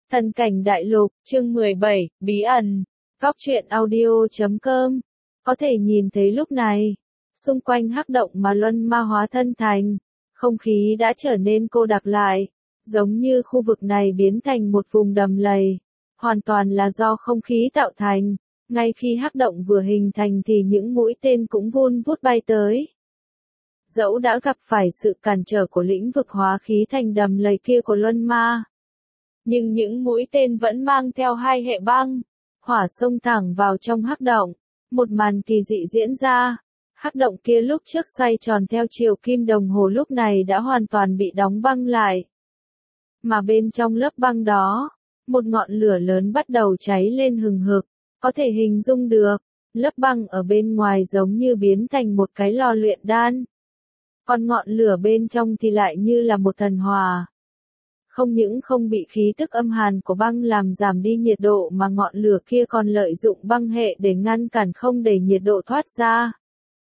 Thần cảnh đại lục, chương 17, bí ẩn. Góc truyện audio.com. Có thể nhìn thấy lúc này, xung quanh hắc động mà Luân Ma hóa thân thành, không khí đã trở nên cô đặc lại, giống như khu vực này biến thành một vùng đầm lầy, hoàn toàn là do không khí tạo thành. Ngay khi hắc động vừa hình thành thì những mũi tên cũng vun vút bay tới. Dẫu đã gặp phải sự cản trở của lĩnh vực hóa khí thành đầm lầy kia của Luân Ma, nhưng những mũi tên vẫn mang theo hai hệ băng, hỏa xông thẳng vào trong hắc động. Một màn kỳ dị diễn ra. Hắc động kia lúc trước xoay tròn theo chiều kim đồng hồ lúc này đã hoàn toàn bị đóng băng lại. Mà bên trong lớp băng đó, một ngọn lửa lớn bắt đầu cháy lên hừng hực, có thể hình dung được, lớp băng ở bên ngoài giống như biến thành một cái lò luyện đan. Còn ngọn lửa bên trong thì lại như là một thần hỏa. Không những không bị khí tức âm hàn của băng làm giảm đi nhiệt độ mà ngọn lửa kia còn lợi dụng băng hệ để ngăn cản không để nhiệt độ thoát ra.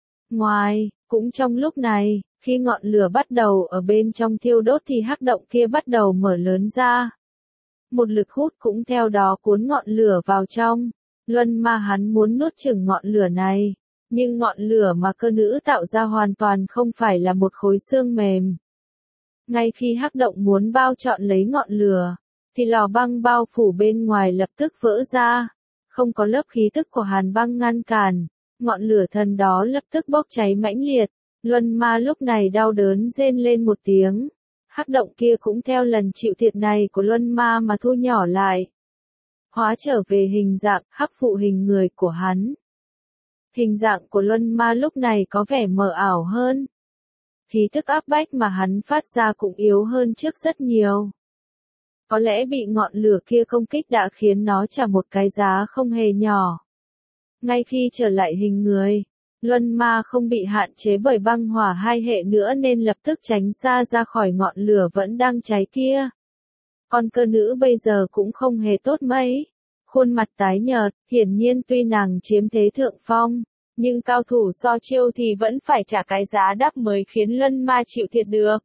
Ngoài, cũng trong lúc này, khi ngọn lửa bắt đầu ở bên trong thiêu đốt thì hắc động kia bắt đầu mở lớn ra. Một lực hút cũng theo đó cuốn ngọn lửa vào trong. Luân Ma hắn muốn nuốt chửng ngọn lửa này, nhưng ngọn lửa mà cơ nữ tạo ra hoàn toàn không phải là một khối xương mềm. Ngay khi hắc động muốn bao trọn lấy ngọn lửa, thì lò băng bao phủ bên ngoài lập tức vỡ ra. Không có lớp khí tức của hàn băng ngăn cản, ngọn lửa thần đó lập tức bốc cháy mãnh liệt. Luân Ma lúc này đau đớn rên lên một tiếng. Hắc động kia cũng theo lần chịu thiệt này của Luân Ma mà thu nhỏ lại, hóa trở về hình dạng hắc phụ hình người của hắn. Hình dạng của Luân Ma lúc này có vẻ mờ ảo hơn. Khí tức áp bách mà hắn phát ra cũng yếu hơn trước rất nhiều. Có lẽ bị ngọn lửa kia công kích đã khiến nó trả một cái giá không hề nhỏ. Ngay khi trở lại hình người, Luân Ma không bị hạn chế bởi băng hỏa hai hệ nữa nên lập tức tránh xa ra khỏi ngọn lửa vẫn đang cháy kia. Còn cơ nữ bây giờ cũng không hề tốt mấy. Khuôn mặt tái nhợt, hiển nhiên tuy nàng chiếm thế thượng phong, nhưng cao thủ so chiêu thì vẫn phải trả cái giá đắt mới khiến Luân Ma chịu thiệt được.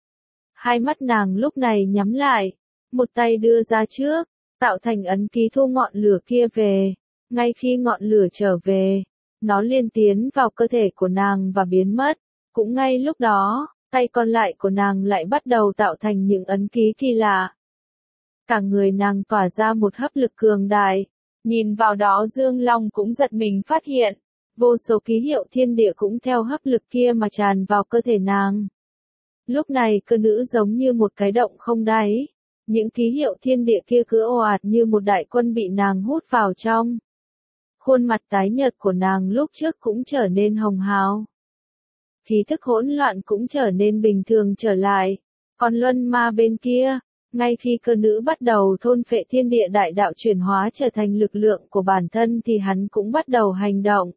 Hai mắt nàng lúc này nhắm lại, một tay đưa ra trước, tạo thành ấn ký thu ngọn lửa kia về. Ngay khi ngọn lửa trở về, nó liên tiến vào cơ thể của nàng và biến mất. Cũng ngay lúc đó, tay còn lại của nàng lại bắt đầu tạo thành những ấn ký kỳ lạ. Cả người nàng tỏa ra một hấp lực cường đại. Nhìn vào đó Dương Long cũng giật mình phát hiện, vô số ký hiệu thiên địa cũng theo hấp lực kia mà tràn vào cơ thể nàng. Lúc này cơ nữ giống như một cái động không đáy. Những ký hiệu thiên địa kia cứ ồ ạt như một đại quân bị nàng hút vào trong. Khuôn mặt tái nhợt của nàng lúc trước cũng trở nên hồng hào. Khí thức hỗn loạn cũng trở nên bình thường trở lại. Còn Luân Ma bên kia, ngay khi cơ nữ bắt đầu thôn phệ thiên địa đại đạo chuyển hóa trở thành lực lượng của bản thân thì hắn cũng bắt đầu hành động.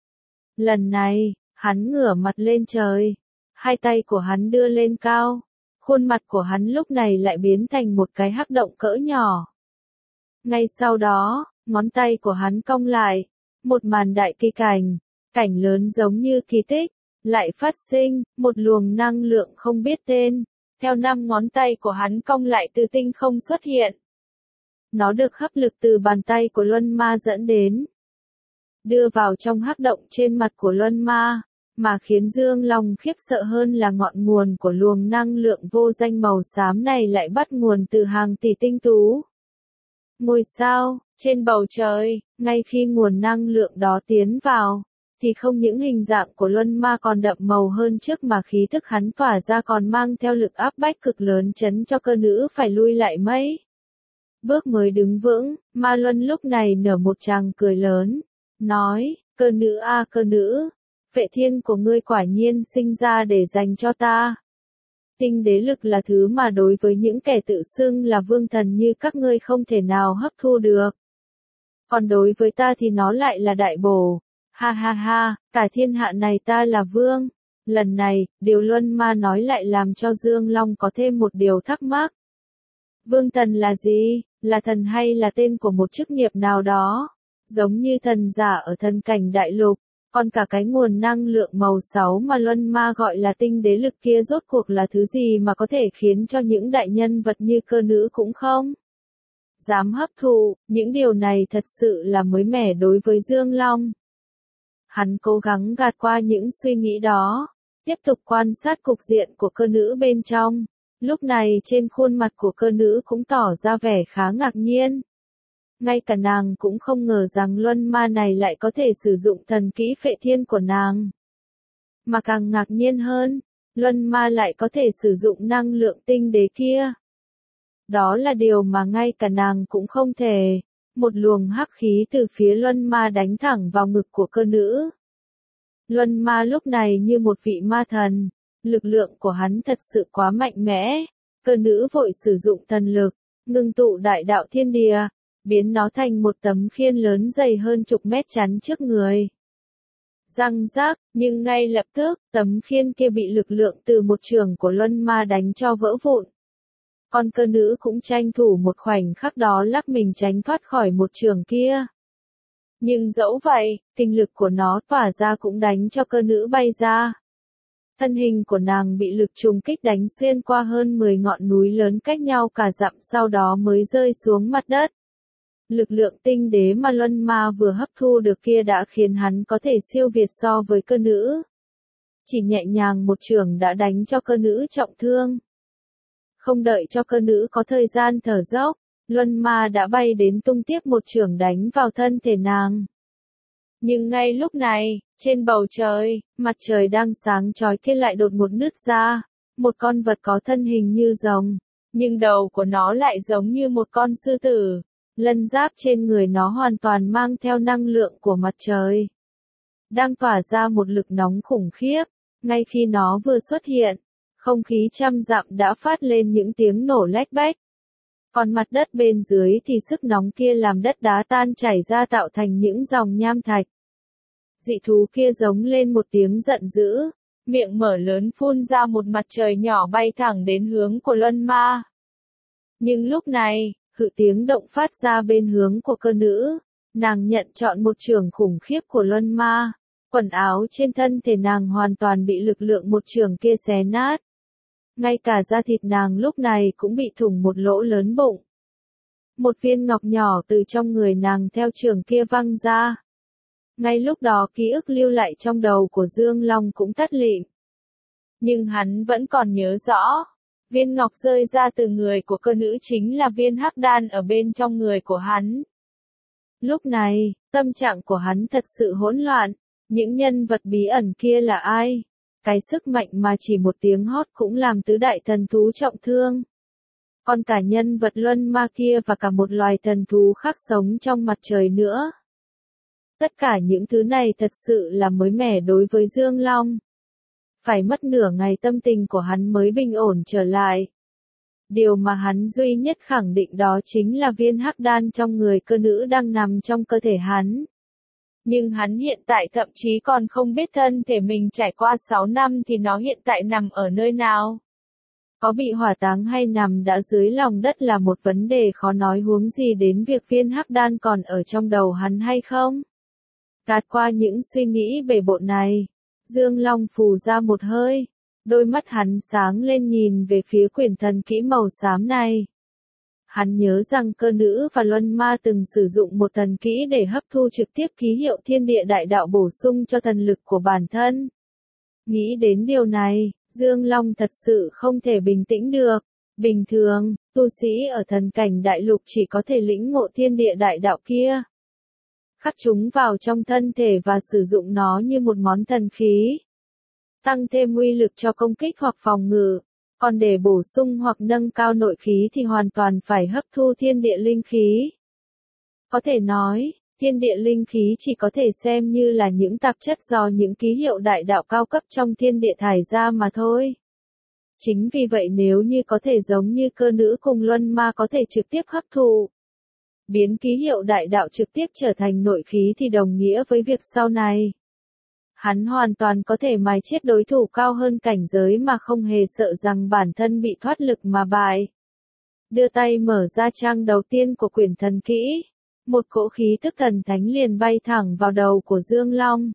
Lần này, hắn ngửa mặt lên trời. Hai tay của hắn đưa lên cao. Khuôn mặt của hắn lúc này lại biến thành một cái hắc động cỡ nhỏ. Ngay sau đó, ngón tay của hắn cong lại. Một màn đại kỳ cảnh lớn giống như kỳ tích, lại phát sinh, một luồng năng lượng không biết tên. Theo 5 ngón tay của hắn cong lại từ tinh không xuất hiện. Nó được hấp lực từ bàn tay của Luân Ma dẫn đến, đưa vào trong hắc động trên mặt của Luân Ma, mà khiến Dương Long khiếp sợ hơn là ngọn nguồn của luồng năng lượng vô danh màu xám này lại bắt nguồn từ hàng tỷ tinh tú. Ngôi sao, trên bầu trời, ngay khi nguồn năng lượng đó tiến vào, thì không những hình dạng của Luân Ma còn đậm màu hơn trước mà khí thức hắn tỏa ra còn mang theo lực áp bách cực lớn chấn cho cơ nữ phải lui lại mấy bước mới đứng vững. Ma Luân lúc này nở một tràng cười lớn, nói, cơ nữ a cơ nữ, vệ thiên của ngươi quả nhiên sinh ra để dành cho ta. Tinh đế lực là thứ mà đối với những kẻ tự xưng là vương thần như các ngươi không thể nào hấp thu được. Còn đối với ta thì nó lại là đại bổ. Ha ha ha, cả thiên hạ này ta là vương. Lần này, điều Luân Ma nói lại làm cho Dương Long có thêm một điều thắc mắc. Vương thần là gì? Là thần hay là tên của một chức nghiệp nào đó? Giống như thần giả ở thần cảnh đại lục. Còn cả cái nguồn năng lượng màu 6 mà Luân Ma gọi là tinh đế lực kia rốt cuộc là thứ gì mà có thể khiến cho những đại nhân vật như cơ nữ cũng không dám hấp thụ, những điều này thật sự là mới mẻ đối với Dương Long. Hắn cố gắng gạt qua những suy nghĩ đó, tiếp tục quan sát cục diện của cơ nữ bên trong. Lúc này trên khuôn mặt của cơ nữ cũng tỏ ra vẻ khá ngạc nhiên. Ngay cả nàng cũng không ngờ rằng luân ma này lại có thể sử dụng thần kỹ phệ thiên của nàng. Mà càng ngạc nhiên hơn, luân ma lại có thể sử dụng năng lượng tinh đế kia. Đó là điều mà ngay cả nàng cũng không thể. Một luồng hắc khí từ phía luân ma đánh thẳng vào ngực của cơ nữ. Luân ma lúc này như một vị ma thần, lực lượng của hắn thật sự quá mạnh mẽ. Cơ nữ vội sử dụng thần lực, ngưng tụ đại đạo thiên địa, biến nó thành một tấm khiên lớn dày hơn chục mét chắn trước người. Răng rác, nhưng ngay lập tức, tấm khiên kia bị lực lượng từ một chưởng của luân ma đánh cho vỡ vụn. Con cơ nữ cũng tranh thủ một khoảnh khắc đó lắc mình tránh thoát khỏi một chưởng kia. Nhưng dẫu vậy, kinh lực của nó tỏa ra cũng đánh cho cơ nữ bay ra. Thân hình của nàng bị lực trùng kích đánh xuyên qua hơn 10 ngọn núi lớn cách nhau cả dặm, sau đó mới rơi xuống mặt đất. Lực lượng tinh đế mà luân ma vừa hấp thu được kia đã khiến hắn có thể siêu việt so với cơ nữ. Chỉ nhẹ nhàng một chưởng đã đánh cho cơ nữ trọng thương. Không đợi cho cơ nữ có thời gian thở dốc, luân ma đã bay đến tung tiếp một chưởng đánh vào thân thể nàng. Nhưng ngay lúc này, trên bầu trời, mặt trời đang sáng chói kia lại đột ngột nứt ra. Một con vật có thân hình như rồng, nhưng đầu của nó lại giống như một con sư tử. Lân giáp trên người nó hoàn toàn mang theo năng lượng của mặt trời, đang tỏa ra một lực nóng khủng khiếp. Ngay khi nó vừa xuất hiện, không khí trăm dặm đã phát lên những tiếng nổ lách bách. Còn mặt đất bên dưới thì sức nóng kia làm đất đá tan chảy ra tạo thành những dòng nham thạch. Dị thú kia giống lên một tiếng giận dữ, miệng mở lớn phun ra một mặt trời nhỏ bay thẳng đến hướng của luân ma. Nhưng lúc này, hự tiếng động phát ra bên hướng của cơ nữ. Nàng nhận trọn một chưởng khủng khiếp của luân ma. Quần áo trên thân thể nàng hoàn toàn bị lực lượng một chưởng kia xé nát. Ngay cả da thịt nàng lúc này cũng bị thủng một lỗ lớn bụng. Một viên ngọc nhỏ từ trong người nàng theo chưởng kia văng ra. Ngay lúc đó ký ức lưu lại trong đầu của Dương Long cũng tắt lịm. Nhưng hắn vẫn còn nhớ rõ. Viên ngọc rơi ra từ người của cơ nữ chính là viên hắc đan ở bên trong người của hắn. Lúc này, tâm trạng của hắn thật sự hỗn loạn. Những nhân vật bí ẩn kia là ai? Cái sức mạnh mà chỉ một tiếng hót cũng làm tứ đại thần thú trọng thương. Còn cả nhân vật luân ma kia và cả một loài thần thú khác sống trong mặt trời nữa. Tất cả những thứ này thật sự là mới mẻ đối với Dương Long. Phải mất nửa ngày tâm tình của hắn mới bình ổn trở lại. Điều mà hắn duy nhất khẳng định đó chính là viên hắc đan trong người cơ nữ đang nằm trong cơ thể hắn. Nhưng hắn hiện tại thậm chí còn không biết thân thể mình trải qua 6 năm thì nó hiện tại nằm ở nơi nào. Có bị hỏa táng hay nằm đã dưới lòng đất là một vấn đề khó nói, huống gì đến việc viên hắc đan còn ở trong đầu hắn hay không. Gạt qua những suy nghĩ bề bộn này, Dương Long phù ra một hơi, đôi mắt hắn sáng lên nhìn về phía quyển thần kỹ màu xám này. Hắn nhớ rằng cơ nữ và luân ma từng sử dụng một thần kỹ để hấp thu trực tiếp ký hiệu thiên địa đại đạo bổ sung cho thần lực của bản thân. Nghĩ đến điều này, Dương Long thật sự không thể bình tĩnh được. Bình thường, tu sĩ ở thần cảnh đại lục chỉ có thể lĩnh ngộ thiên địa đại đạo kia, khắc chúng vào trong thân thể và sử dụng nó như một món thần khí, tăng thêm uy lực cho công kích hoặc phòng ngự. Còn để bổ sung hoặc nâng cao nội khí thì hoàn toàn phải hấp thu thiên địa linh khí. Có thể nói, thiên địa linh khí chỉ có thể xem như là những tạp chất do những ký hiệu đại đạo cao cấp trong thiên địa thải ra mà thôi. Chính vì vậy nếu như có thể giống như cơ nữ cùng luân ma có thể trực tiếp hấp thụ, biến ký hiệu đại đạo trực tiếp trở thành nội khí thì đồng nghĩa với việc sau này hắn hoàn toàn có thể mài chết đối thủ cao hơn cảnh giới mà không hề sợ rằng bản thân bị thoát lực mà bại. Đưa tay mở ra trang đầu tiên của quyển thần kỹ. Một cỗ khí tức thần thánh liền bay thẳng vào đầu của Dương Long.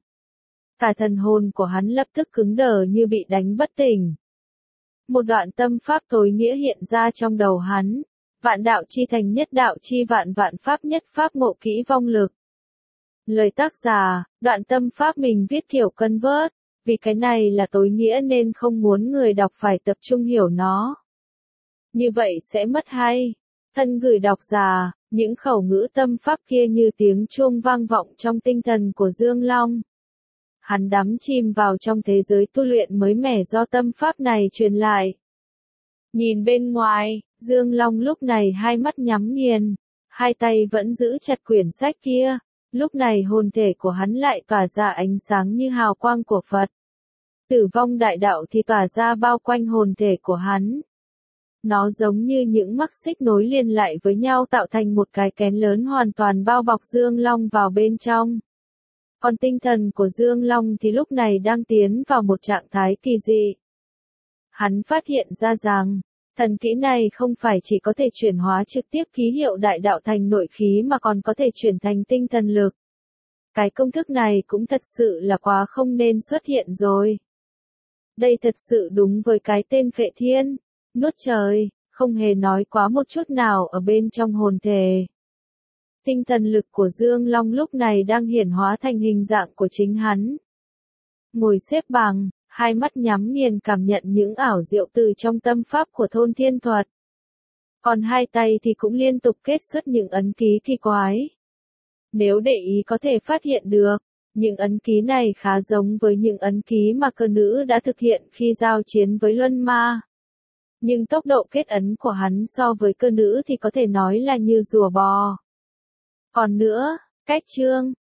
Cả thần hồn của hắn lập tức cứng đờ như bị đánh bất tỉnh. Một đoạn tâm pháp tối nghĩa hiện ra trong đầu hắn. Vạn đạo chi thành nhất đạo chi vạn, vạn pháp nhất pháp ngộ kỹ vong lực. Lời tác giả, đoạn tâm pháp mình viết kiểu cân vớt, vì cái này là tối nghĩa nên không muốn người đọc phải tập trung hiểu nó. Như vậy sẽ mất hay. Thân gửi độc giả, những khẩu ngữ tâm pháp kia như tiếng chuông vang vọng trong tinh thần của Dương Long. Hắn đắm chìm vào trong thế giới tu luyện mới mẻ do tâm pháp này truyền lại. Nhìn bên ngoài, Dương Long lúc này hai mắt nhắm nghiền, hai tay vẫn giữ chặt quyển sách kia. Lúc này hồn thể của hắn lại tỏa ra ánh sáng như hào quang của Phật. Tử vong đại đạo thì tỏa ra bao quanh hồn thể của hắn. Nó giống như những mắc xích nối liền lại với nhau tạo thành một cái kén lớn hoàn toàn bao bọc Dương Long vào bên trong. Còn tinh thần của Dương Long thì lúc này đang tiến vào một trạng thái kỳ dị. Hắn phát hiện ra rằng, thần kỹ này không phải chỉ có thể chuyển hóa trực tiếp ký hiệu đại đạo thành nội khí mà còn có thể chuyển thành tinh thần lực. Cái công thức này cũng thật sự là quá không nên xuất hiện rồi. Đây thật sự đúng với cái tên Phệ Thiên, nuốt trời, không hề nói quá một chút nào ở bên trong hồn thể. Tinh thần lực của Dương Long lúc này đang hiển hóa thành hình dạng của chính hắn. Ngồi xếp bằng, hai mắt nhắm nghiền cảm nhận những ảo diệu từ trong tâm pháp của thôn thiên thuật. Còn hai tay thì cũng liên tục kết xuất những ấn ký kỳ quái. Nếu để ý có thể phát hiện được, những ấn ký này khá giống với những ấn ký mà cơ nữ đã thực hiện khi giao chiến với Luân Ma. Nhưng tốc độ kết ấn của hắn so với cơ nữ thì có thể nói là như rùa bò. Còn nữa, cách chương,